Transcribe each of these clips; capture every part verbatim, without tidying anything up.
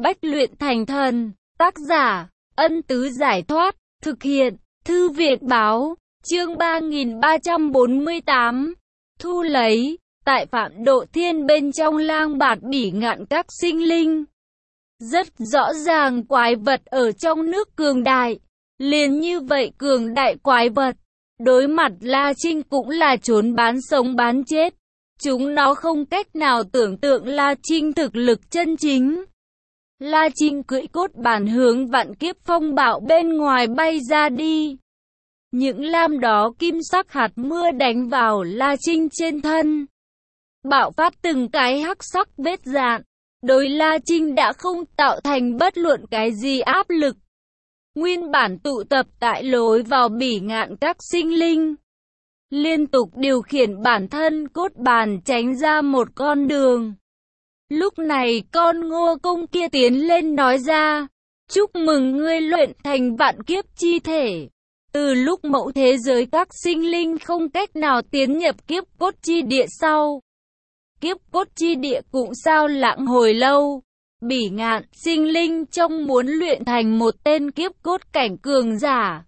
bách luyện thành thần. Tác giả, Ân Tứ Giải Thoát. Thực hiện, Thư viện Báo. Chương ba nghìn ba trăm bốn mươi tám. Thu lấy. Tại Phạm Độ Thiên bên trong lang bạt bỉ ngạn các sinh linh. Rất rõ ràng quái vật ở trong nước cường đại. Liền như vậy cường đại quái vật, đối mặt La Trinh cũng là trốn bán sống bán chết. Chúng nó không cách nào tưởng tượng La Trinh thực lực chân chính. La Trinh cưỡi cốt bản hướng vạn kiếp phong bạo bên ngoài bay ra đi. Những lam đó kim sắc hạt mưa đánh vào La Trinh trên thân, bạo phát từng cái hắc sắc vết dạn. Đối La Trinh đã không tạo thành bất luận cái gì áp lực. Nguyên bản tụ tập tại lối vào bỉ ngạn các sinh linh, liên tục điều khiển bản thân cốt bàn tránh ra một con đường. Lúc này con Ngô Công kia tiến lên nói ra, chúc mừng ngươi luyện thành vạn kiếp chi thể. Từ lúc mẫu thế giới các sinh linh không cách nào tiến nhập kiếp cốt chi địa sau, kiếp cốt chi địa cũng sao lãng hồi lâu. Bỉ ngạn sinh linh trong muốn luyện thành một tên kiếp cốt cảnh cường giả,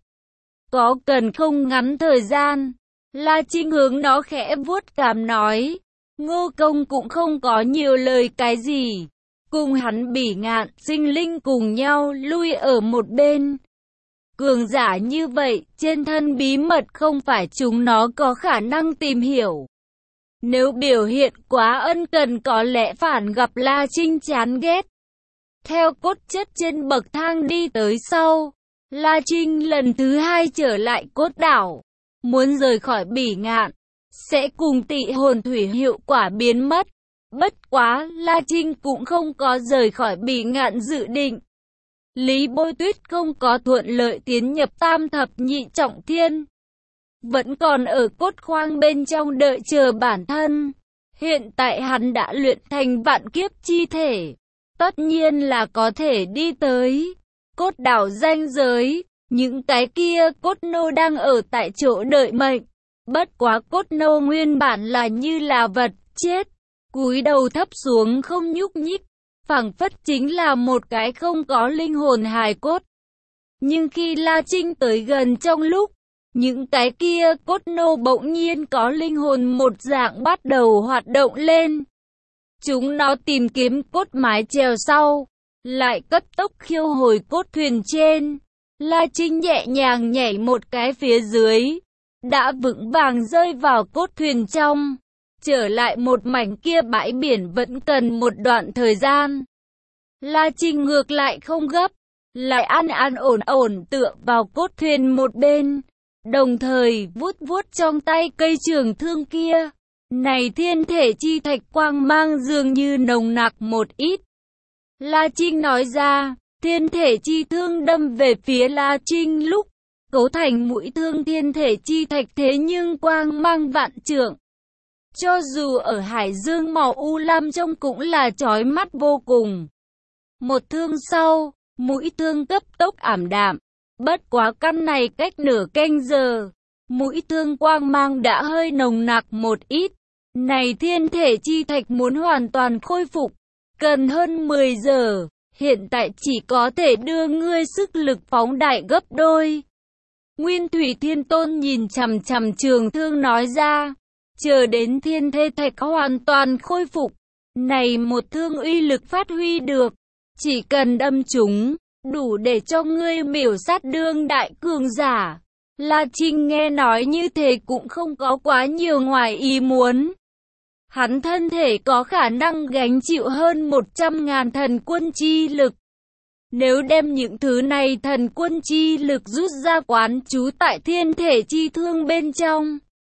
có cần không ngắn thời gian. La Trinh hướng nó khẽ vuốt cằm nói. Ngô Công cũng không có nhiều lời cái gì, cùng hắn bỉ ngạn sinh linh cùng nhau lui ở một bên. Cường giả như vậy, trên thân bí mật không phải chúng nó có khả năng tìm hiểu. Nếu biểu hiện quá ân cần có lẽ phản gặp La Trinh chán ghét. Theo cốt chất trên bậc thang đi tới sau, La Trinh lần thứ hai trở lại cốt đảo. Muốn rời khỏi bỉ ngạn, sẽ cùng tị hồn thủy hiệu quả biến mất. Bất quá, La Trinh cũng không có rời khỏi bỉ ngạn dự định. Lý Bôi Tuyết không có thuận lợi tiến nhập tam thập nhị trọng thiên, vẫn còn ở cốt khoang bên trong đợi chờ bản thân. Hiện tại hắn đã luyện thành vạn kiếp chi thể, tất nhiên là có thể đi tới cốt đảo ranh giới. Những cái kia cốt nô đang ở tại chỗ đợi mệnh. Bất quá cốt nô nguyên bản là như là vật chết, cúi đầu thấp xuống không nhúc nhích, phảng phất chính là một cái không có linh hồn hài cốt. Nhưng khi La Trinh tới gần trong lúc, những cái kia cốt nô bỗng nhiên có linh hồn một dạng bắt đầu hoạt động lên. Chúng nó tìm kiếm cốt mái chèo sau, lại cấp tốc khiêu hồi cốt thuyền trên. La Trinh nhẹ nhàng nhảy một cái phía dưới, đã vững vàng rơi vào cốt thuyền trong. Trở lại một mảnh kia bãi biển vẫn cần một đoạn thời gian. La Trinh ngược lại không gấp, lại an an ổn ổn tựa vào cốt thuyền một bên, đồng thời vuốt vuốt trong tay cây trường thương kia. Này thiên thể chi thạch quang mang dường như nồng nặc một ít. La Trinh nói ra. Thiên thể chi thương đâm về phía La Trinh lúc, cấu thành mũi thương thiên thể chi thạch thế nhưng quang mang vạn trượng. Cho dù ở hải dương màu u lam trong cũng là chói mắt vô cùng. Một thương sau, mũi thương cấp tốc ảm đạm. Bất quá căn này cách nửa canh giờ, mũi thương quang mang đã hơi nồng nặc một ít. Này thiên thể chi thạch muốn hoàn toàn khôi phục, cần hơn mười giờ. Hiện tại chỉ có thể đưa ngươi sức lực phóng đại gấp đôi. Nguyên Thủy Thiên Tôn nhìn chằm chằm trường thương nói ra. Chờ đến thiên thể thạch hoàn toàn khôi phục, này một thương uy lực phát huy được, chỉ cần đâm chúng, đủ để cho ngươi miểu sát đương đại cường giả. La Trinh nghe nói như thế cũng không có quá nhiều ngoài ý muốn. Hắn thân thể có khả năng gánh chịu hơn một trăm ngàn thần quân chi lực. Nếu đem những thứ này thần quân chi lực rút ra quán trú tại thiên thể chi thương bên trong,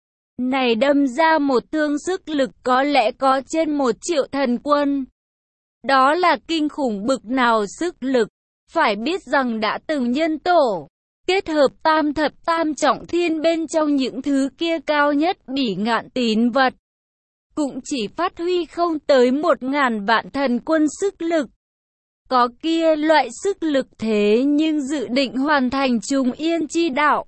này đâm ra một thương sức lực có lẽ có trên một triệu thần quân. Đó là kinh khủng bực nào sức lực. Phải biết rằng đã từng nhân tổ, kết hợp tam thập tam trọng thiên bên trong những thứ kia cao nhất bỉ ngạn tín vật, cũng chỉ phát huy không tới một ngàn vạn thần quân sức lực. Có kia loại sức lực thế nhưng dự định hoàn thành trùng yên chi đạo.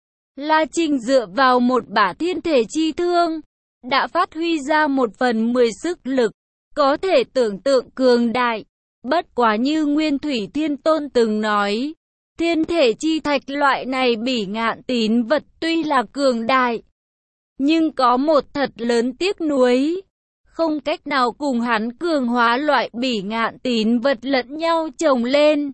La Trinh dựa vào một bả thiên thể chi thương, đã phát huy ra một phần mười sức lực, có thể tưởng tượng cường đại. Bất quá như Nguyên Thủy Thiên Tôn từng nói, thiên thể chi thạch loại này bỉ ngạn tín vật tuy là cường đại, nhưng có một thật lớn tiếc nuối, không cách nào cùng hắn cường hóa loại bỉ ngạn tín vật lẫn nhau chồng lên.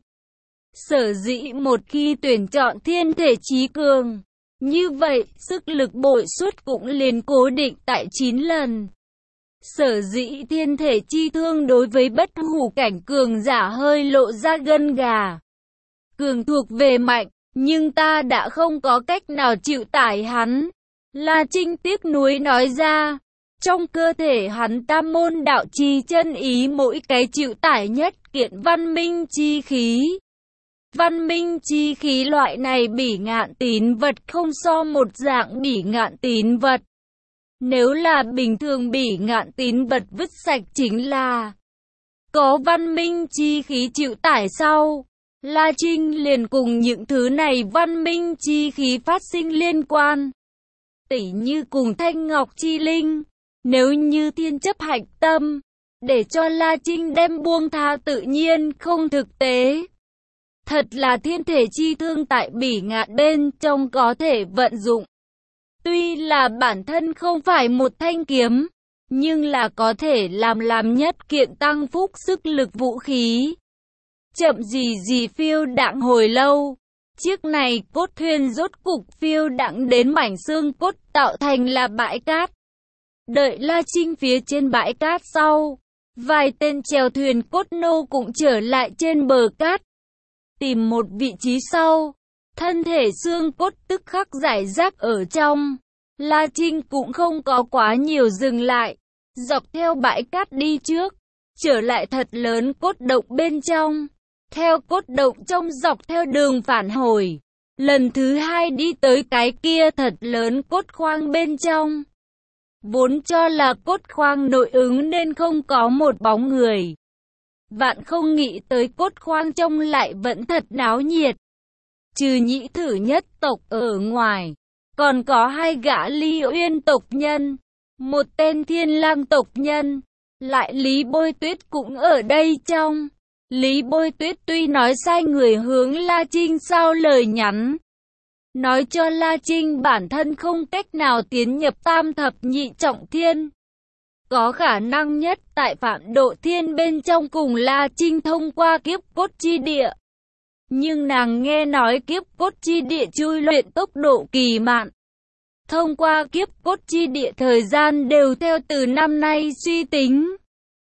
Sở dĩ một khi tuyển chọn thiên thể chí cường, như vậy sức lực bội suất cũng liền cố định tại chín lần. Sở dĩ thiên thể chi thương đối với bất hủ cảnh cường giả hơi lộ ra gân gà. Cường thuộc về mạnh, nhưng ta đã không có cách nào chịu tải hắn. La Trinh tiếc nuối nói ra, trong cơ thể hắn tam môn đạo chi chân ý mỗi cái chịu tải nhất kiện văn minh chi khí. Văn minh chi khí loại này bỉ ngạn tín vật không so một dạng bỉ ngạn tín vật. Nếu là bình thường bỉ ngạn tín vật vứt sạch chính là có văn minh chi khí chịu tải sau. La Trinh liền cùng những thứ này văn minh chi khí phát sinh liên quan. Tỉ như cùng thanh ngọc chi linh, nếu như thiên chấp hạnh tâm, để cho La Trinh đem buông tha tự nhiên không thực tế. Thật là thiên thể chi thương tại bỉ ngạn bên trong có thể vận dụng. Tuy là bản thân không phải một thanh kiếm, nhưng là có thể làm làm nhất kiện tăng phúc sức lực vũ khí. Chậm gì gì phiêu đãng hồi lâu, chiếc này cốt thuyền rốt cục phiêu đãng đến mảnh xương cốt tạo thành là bãi cát. Đợi La Trinh phía trên bãi cát sau, vài tên chèo thuyền cốt nô cũng trở lại trên bờ cát. Tìm một vị trí sau, thân thể xương cốt tức khắc giải rác ở trong. La Trinh cũng không có quá nhiều dừng lại, dọc theo bãi cát đi trước, trở lại thật lớn cốt động bên trong. Theo cốt động trong dọc theo đường phản hồi, lần thứ hai đi tới cái kia thật lớn cốt khoang bên trong. Vốn cho là cốt khoang nội ứng nên không có một bóng người. Vạn không nghĩ tới cốt khoang trong lại vẫn thật náo nhiệt. Trừ nhĩ thử nhất tộc ở ngoài, còn có hai gã Ly Uyên tộc nhân, một tên Thiên Lang tộc nhân, lại Lý Bôi Tuyết cũng ở đây trong. Lý Bôi Tuyết tuy nói sai người hướng La Trinh sao lời nhắn, nói cho La Trinh bản thân không cách nào tiến nhập tam thập nhị trọng thiên. Có khả năng nhất tại Phạm Độ Thiên bên trong cùng La Trinh thông qua kiếp cốt chi địa. Nhưng nàng nghe nói kiếp cốt chi địa chui luyện tốc độ kỳ mạn. Thông qua kiếp cốt chi địa thời gian đều theo từ năm nay suy tính.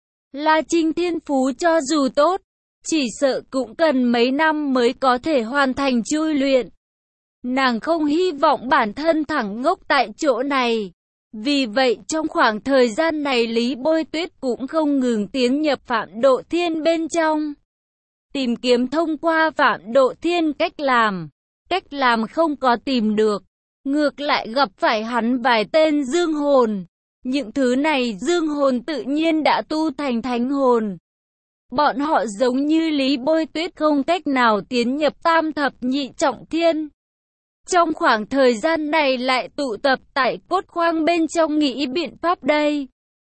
La Trinh thiên phú cho dù tốt, chỉ sợ cũng cần mấy năm mới có thể hoàn thành chui luyện. Nàng không hy vọng bản thân thẳng ngốc tại chỗ này. Vì vậy trong khoảng thời gian này Lý Bôi Tuyết cũng không ngừng tiến nhập Phạm Độ Thiên bên trong. Tìm kiếm thông qua Phạm Độ Thiên cách làm. Cách làm không có tìm được. Ngược lại gặp phải hắn vài tên dương hồn. Những thứ này dương hồn tự nhiên đã tu thành thánh hồn. Bọn họ giống như Lý Bôi Tuyết không cách nào tiến nhập tam thập nhị trọng thiên. Trong khoảng thời gian này lại tụ tập tại cốt khoang bên trong nghĩ biện pháp đây.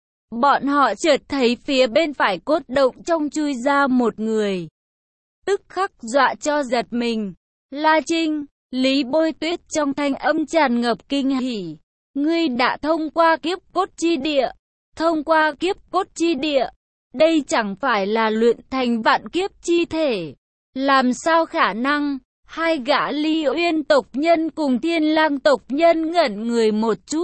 Bọn họ chợt thấy phía bên phải cốt động trong chui ra một người. Tức khắc dọa cho giật mình. La Trinh, Lý Bôi Tuyết trong thanh âm tràn ngập kinh hỉ. Ngươi đã thông qua kiếp cốt chi địa. Thông qua kiếp cốt chi địa. Đây chẳng phải là luyện thành vạn kiếp chi thể. Làm sao khả năng? Hai gã Ly Uyên tộc nhân cùng Thiên Lang tộc nhân ngẩn người một chút.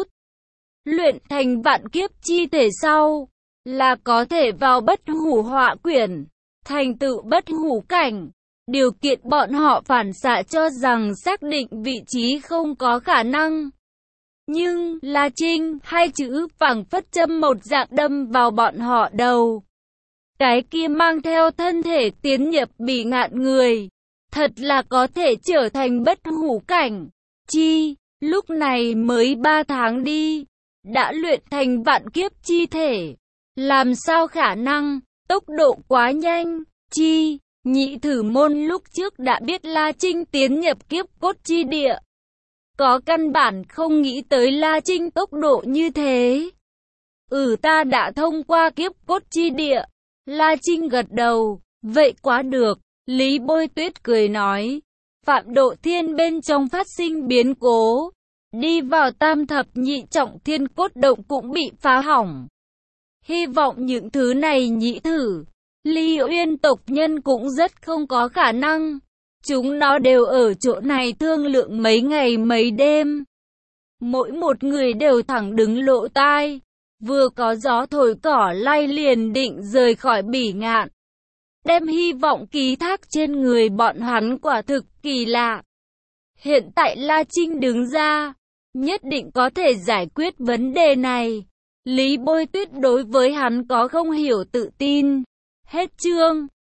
Luyện thành vạn kiếp chi thể sau, là có thể vào bất hủ họa quyển, thành tựu bất hủ cảnh. Điều kiện bọn họ phản xạ cho rằng xác định vị trí không có khả năng. Nhưng, La Trinh, hai chữ phảng phất châm một dạng đâm vào bọn họ đầu. Cái kia mang theo thân thể tiến nhập bỉ ngạn người. Thật là có thể trở thành bất hủ cảnh. Chi, lúc này mới ba tháng đi. Đã luyện thành vạn kiếp chi thể. Làm sao khả năng, tốc độ quá nhanh. Chi, nhị thử môn lúc trước đã biết La Trinh tiến nhập kiếp cốt chi địa. Có căn bản không nghĩ tới La Trinh tốc độ như thế. Ừ ta đã thông qua kiếp cốt chi địa. La Trinh gật đầu. Vậy quá được, Lý Bôi Tuyết cười nói. Phạm Độ Thiên bên trong phát sinh biến cố. Đi vào tam thập nhị trọng thiên cốt động cũng bị phá hỏng. Hy vọng những thứ này nhị thử. Ly Uyên tộc nhân cũng rất không có khả năng. Chúng nó đều ở chỗ này thương lượng mấy ngày mấy đêm. Mỗi một người đều thẳng đứng lộ tai. Vừa có gió thổi cỏ lay liền định rời khỏi Bỉ Ngạn. Đem hy vọng ký thác trên người bọn hắn quả thực kỳ lạ. Hiện tại La Trinh đứng ra, nhất định có thể giải quyết vấn đề này. Lý Bôi Tuyết đối với hắn có không hiểu tự tin. Hết chương.